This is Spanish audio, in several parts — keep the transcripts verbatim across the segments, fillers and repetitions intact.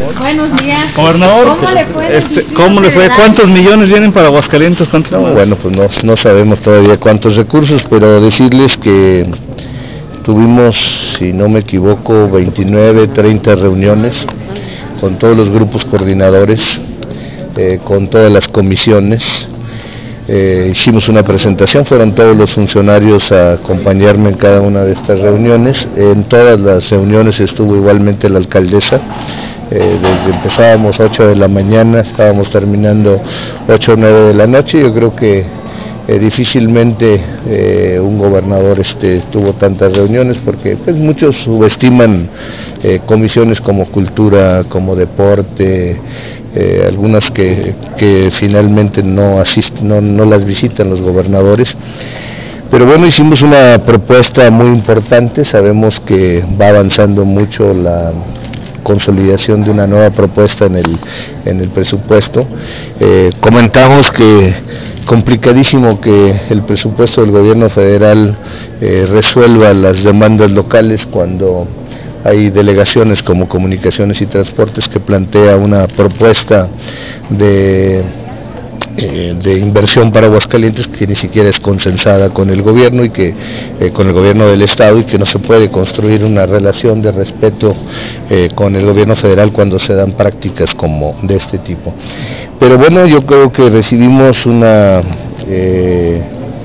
Buenos días. Gobernador, ¿Cómo le fue? Este, ¿Cómo le fue? ¿Cuántos millones vienen para Aguascalientes? ¿Cuántos? No, bueno, pues no, no sabemos todavía cuántos recursos, pero decirles que tuvimos, si no me equivoco, veintinueve, treinta reuniones con todos los grupos coordinadores, eh, con todas las comisiones. Eh, hicimos una presentación, fueron todos los funcionarios a acompañarme en cada una de estas reuniones. En todas las reuniones estuvo igualmente la alcaldesa. Eh, desde empezábamos ocho de la mañana, estábamos terminando ocho o nueve de la noche. Yo creo que eh, difícilmente eh, un gobernador este, tuvo tantas reuniones, porque pues, muchos subestiman eh, comisiones como cultura, como deporte, Eh, algunas que, que finalmente no, asisten, no, no las visitan los gobernadores. Pero bueno, hicimos una propuesta muy importante, sabemos que va avanzando mucho la consolidación de una nueva propuesta en el, en el presupuesto. Eh, comentamos que complicadísimo que el presupuesto del gobierno federal eh, resuelva las demandas locales cuando hay delegaciones como Comunicaciones y Transportes que plantea una propuesta de, eh, de inversión para Aguascalientes que ni siquiera es consensada con el gobierno y que eh, con el gobierno del estado, y que no se puede construir una relación de respeto eh, con el gobierno federal cuando se dan prácticas como de este tipo. Pero bueno, yo creo que recibimos una eh,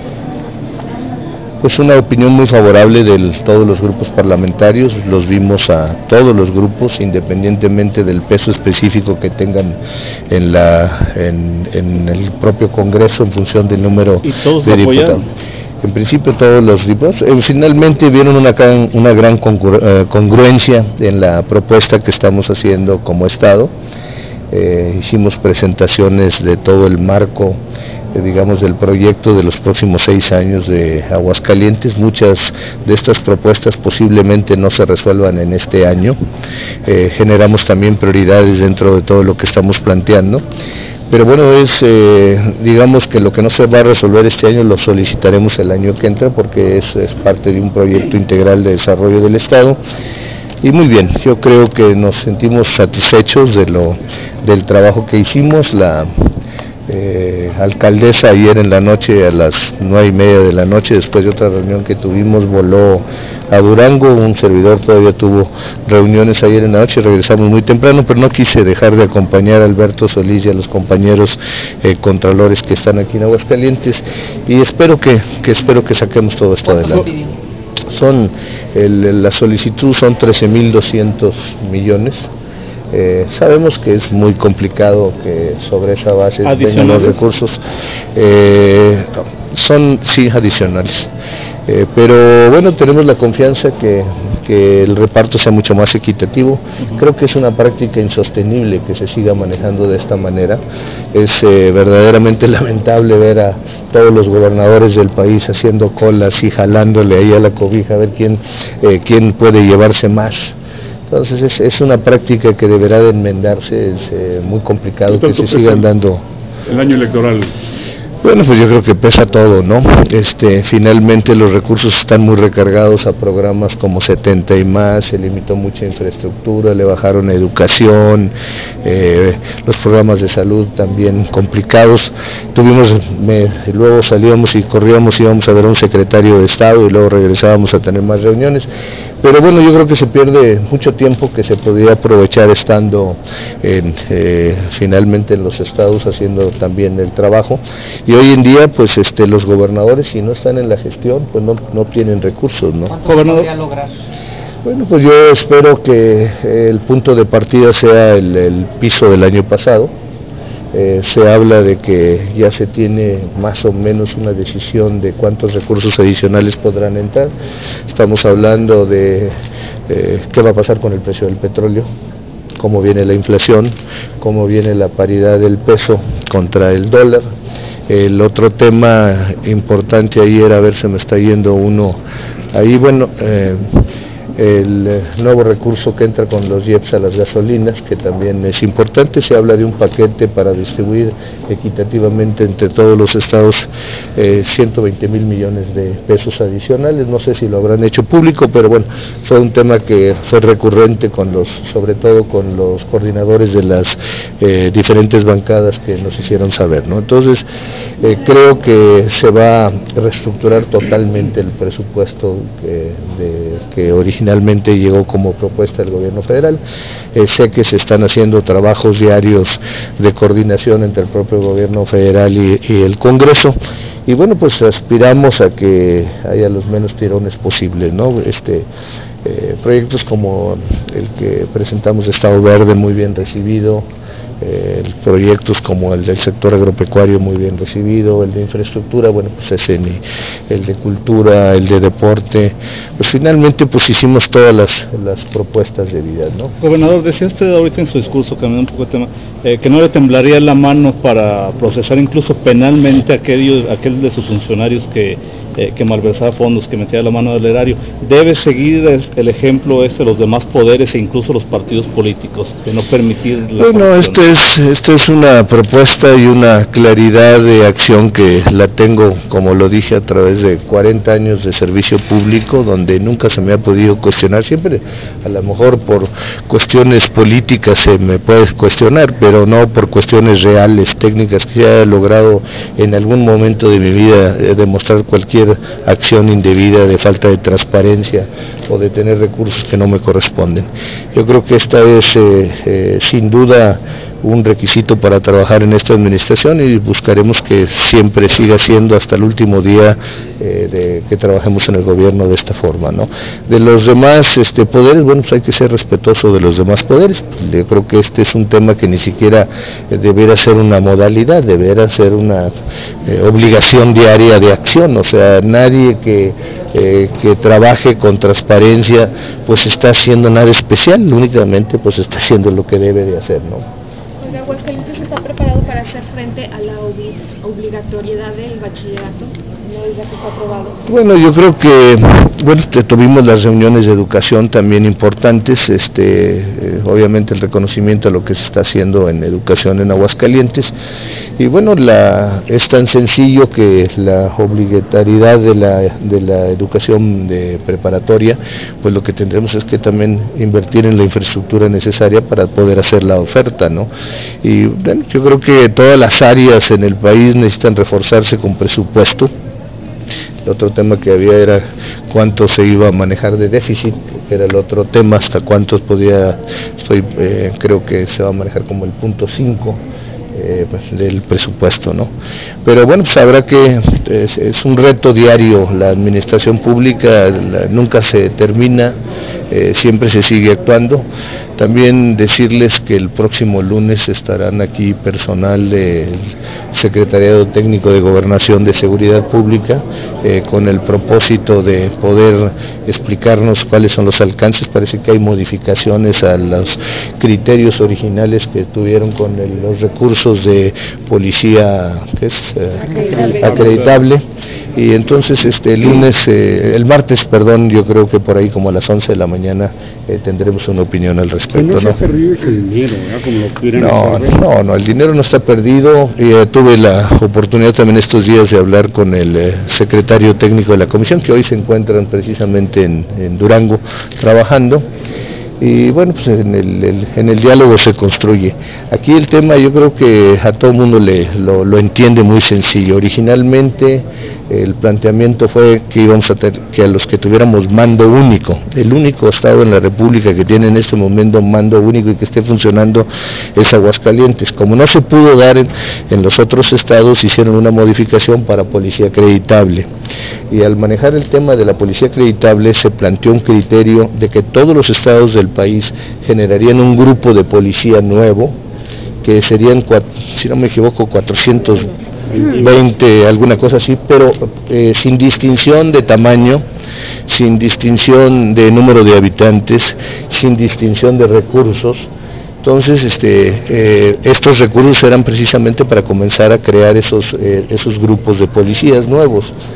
pues una opinión muy favorable de todos los grupos parlamentarios. Los vimos a todos los grupos, independientemente del peso específico que tengan en, la, en, en el propio Congreso en función del número de diputados. En principio todos los diputados, eh, finalmente vieron una, una gran congruencia en la propuesta que estamos haciendo como Estado. Eh, hicimos presentaciones de todo el marco, digamos, del proyecto de los próximos seis años de Aguascalientes. Muchas de estas propuestas posiblemente no se resuelvan en este año. Eh, generamos también prioridades dentro de todo lo que estamos planteando. Pero bueno, es, eh, digamos que lo que no se va a resolver este año lo solicitaremos el año que entra, porque es, es parte de un proyecto integral de desarrollo del Estado. Y muy bien, yo creo que nos sentimos satisfechos de lo, del trabajo que hicimos. La Eh, alcaldesa ayer en la noche, a las nueve y media de la noche, después de otra reunión que tuvimos, voló a Durango. Un servidor todavía tuvo reuniones ayer en la noche, regresamos muy temprano, pero no quise dejar de acompañar a Alberto Solís y a los compañeros eh, contralores que están aquí en Aguascalientes, y espero que, que, espero que saquemos todo esto adelante. Son, el, la solicitud son trece mil doscientos millones. Eh, sabemos que es muy complicado que sobre esa base vengan los recursos, eh, son sí adicionales, eh, pero bueno, tenemos la confianza que, que el reparto sea mucho más equitativo. Uh-huh. Creo que es una práctica insostenible que se siga manejando de esta manera. Es eh, verdaderamente lamentable ver a todos los gobernadores del país haciendo colas y jalándole ahí a la cobija a ver quién, eh, quién puede llevarse más. Entonces es, es una práctica que deberá de enmendarse. Es eh, muy complicado que se sigan dando. El año electoral. Bueno, pues yo creo que pesa todo, ¿no? Este, finalmente los recursos están muy recargados a programas como setenta y más, se limitó mucha infraestructura, le bajaron a educación, eh, los programas de salud también complicados. Tuvimos, me, luego salíamos y corríamos, íbamos a ver a un secretario de Estado y luego regresábamos a tener más reuniones. Pero bueno, yo creo que se pierde mucho tiempo que se podría aprovechar estando en, eh, finalmente en los estados haciendo también el trabajo. Y hoy en día, pues este, los gobernadores, si no están en la gestión, pues no, no obtienen recursos, ¿no? ¿Cuánto se podría lograr? Bueno, pues yo espero que el punto de partida sea el, el piso del año pasado. Eh, se habla de que ya se tiene más o menos una decisión de cuántos recursos adicionales podrán entrar. Estamos hablando de eh, qué va a pasar con el precio del petróleo, cómo viene la inflación, cómo viene la paridad del peso contra el dólar. El otro tema importante ahí era, a ver, se me está yendo uno ahí, bueno, eh, el eh, nuevo recurso que entra con los I E P S a las gasolinas, que también es importante. Se habla de un paquete para distribuir equitativamente entre todos los estados eh, ciento veinte mil millones de pesos adicionales. No sé si lo habrán hecho público, pero bueno, fue un tema que fue recurrente con los, sobre todo con los coordinadores de las eh, diferentes bancadas que nos hicieron saber, ¿no? Entonces, eh, creo que se va a reestructurar totalmente el presupuesto que, de, que originalmente llegó como propuesta del gobierno federal. Eh, sé que se están haciendo trabajos diarios de coordinación entre el propio gobierno federal y, y el Congreso, y bueno, pues aspiramos a que haya los menos tirones posibles, ¿no? Este, eh, proyectos como el que presentamos de Estado Verde, muy bien recibido, eh, proyectos como el del sector agropecuario, muy bien recibido, el de infraestructura, bueno, pues ese ni, el de cultura, el de deporte, pues finalmente pues hicimos todas las, las propuestas debidas, ¿no? Gobernador, decía usted ahorita en su discurso, cambiando un poco de tema, eh, que no le temblaría la mano para procesar incluso penalmente a aquellos, aquel de sus funcionarios que, eh, que malversaba fondos, que metía la mano del erario. ¿Debe seguir el ejemplo este de los demás poderes e incluso los partidos políticos, de no permitir la Bueno, corrupción? este es, esta es una propuesta y una claridad de acción que la tengo, como lo dije, a través de cuarenta años de servicio público, donde nunca se me ha podido cuestionar. Siempre, a lo mejor por cuestiones políticas se me puede cuestionar, pero no por cuestiones reales, técnicas, que haya logrado en algún momento de mi vida eh, demostrar cualquier acción indebida, de falta de transparencia o de tener recursos que no me corresponden. Yo creo que esta es eh, eh, sin duda un requisito para trabajar en esta administración, y buscaremos que siempre siga siendo hasta el último día eh, de que trabajemos en el gobierno de esta forma, ¿no? De los demás este, poderes, bueno, pues hay que ser respetuoso de los demás poderes. Yo creo que este es un tema que ni siquiera eh, debería ser una modalidad, debería ser una eh, obligación diaria de acción. O sea, nadie que Eh, que trabaje con transparencia pues está haciendo nada especial, únicamente pues está haciendo lo que debe de hacer, ¿no? Oiga, ¿Aguascalientes está preparado para hacer frente a la obli obligatoriedad del bachillerato, no ya que está aprobado? Bueno, yo creo que, bueno, tuvimos las reuniones de educación también importantes, este, eh, obviamente el reconocimiento a lo que se está haciendo en educación en Aguascalientes, y bueno, la, es tan sencillo que la obligatoriedad de la, de la educación de preparatoria, pues lo que tendremos es que también invertir en la infraestructura necesaria para poder hacer la oferta, ¿no? Y bueno, yo creo que todas las áreas en el país necesitan reforzarse con presupuesto. El otro tema que había era cuánto se iba a manejar de déficit, que era el otro tema, hasta cuántos podía, estoy, eh, creo que se va a manejar como el punto cinco eh, del presupuesto, ¿no? Pero bueno, pues habrá que, es, es un reto diario, la administración pública la, nunca se termina, eh, siempre se sigue actuando. También decirles que el próximo lunes estarán aquí personal del Secretariado Técnico de Gobernación de Seguridad Pública eh, con el propósito de poder explicarnos cuáles son los alcances. Parece que hay modificaciones a los criterios originales que tuvieron con el, los recursos de policía, ¿qué es? Eh, acreditable. acreditable. Y entonces este el lunes, eh, el martes, perdón, yo creo que por ahí como a las once de la mañana eh, tendremos una opinión al respecto. No se ¿no? ha perdido ese dinero, ¿verdad? Como lo quieren No, hacer. no, no, el dinero no está perdido. Eh, tuve la oportunidad también estos días de hablar con el eh, secretario técnico de la comisión, que hoy se encuentran precisamente en, en Durango trabajando. Y bueno, pues en el, el, en el diálogo se construye. Aquí el tema yo creo que a todo el mundo le, lo, lo entiende muy sencillo. Originalmente el planteamiento fue que íbamos a tener, que a los que tuviéramos mando único, el único estado en la República que tiene en este momento mando único y que esté funcionando es Aguascalientes. Como no se pudo dar en, en los otros estados, hicieron una modificación para policía acreditable. Y al manejar el tema de la policía acreditable se planteó un criterio de que todos los estados del país generarían un grupo de policía nuevo, que serían, si no me equivoco, cuatrocientos veinte, alguna cosa así, pero eh, sin distinción de tamaño, sin distinción de número de habitantes, sin distinción de recursos. Entonces, este, eh, estos recursos eran precisamente para comenzar a crear esos, eh, esos grupos de policías nuevos.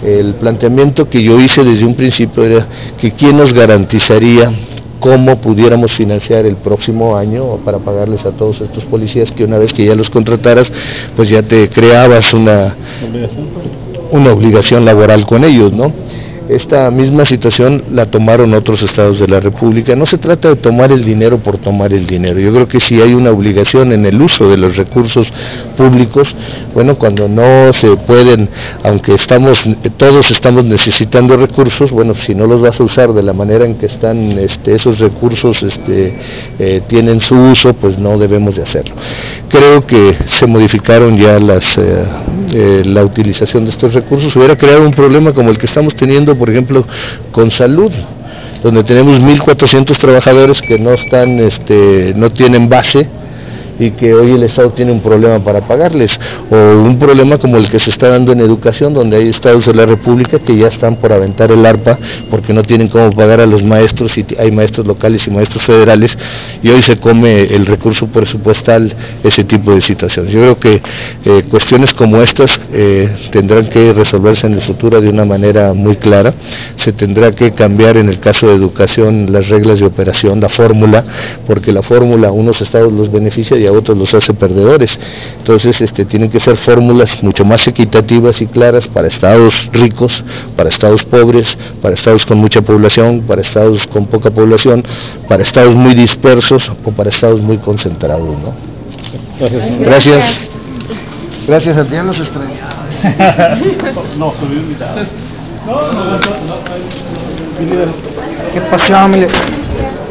El planteamiento que yo hice desde un principio era que quién nos garantizaría cómo pudiéramos financiar el próximo año para pagarles a todos estos policías, que una vez que ya los contrataras, pues ya te creabas una, una obligación laboral con ellos, ¿no? Esta misma situación la tomaron otros estados de la República. No se trata de tomar el dinero por tomar el dinero. Yo creo que si hay una obligación en el uso de los recursos públicos, bueno, cuando no se pueden, aunque estamos, todos estamos necesitando recursos, bueno, si no los vas a usar de la manera en que están este, esos recursos este, eh, tienen su uso, pues no debemos de hacerlo. Creo que se modificaron ya las, eh, eh, la utilización de estos recursos. Hubiera creado un problema como el que estamos teniendo, por ejemplo, con salud, donde tenemos mil cuatrocientos trabajadores que no están, este, no tienen base y que hoy el Estado tiene un problema para pagarles, o un problema como el que se está dando en educación, donde hay estados de la República que ya están por aventar el arpa porque no tienen cómo pagar a los maestros, y hay maestros locales y maestros federales, y hoy se come el recurso presupuestal ese tipo de situaciones. Yo creo que eh, cuestiones como estas eh, tendrán que resolverse en el futuro de una manera muy clara. Se tendrá que cambiar en el caso de educación las reglas de operación, la fórmula, porque la fórmula a unos estados los beneficia y a otros los hace perdedores. Entonces este, tienen que ser fórmulas mucho más equitativas y claras para estados ricos, para estados pobres, para estados con mucha población, para estados con poca población, para estados muy dispersos o para estados muy concentrados, ¿no? Gracias. Gracias. Gracias a ti, ya los extraño. No, subí un invitado. No, no, no, no, no. ¿Qué pasó, mi?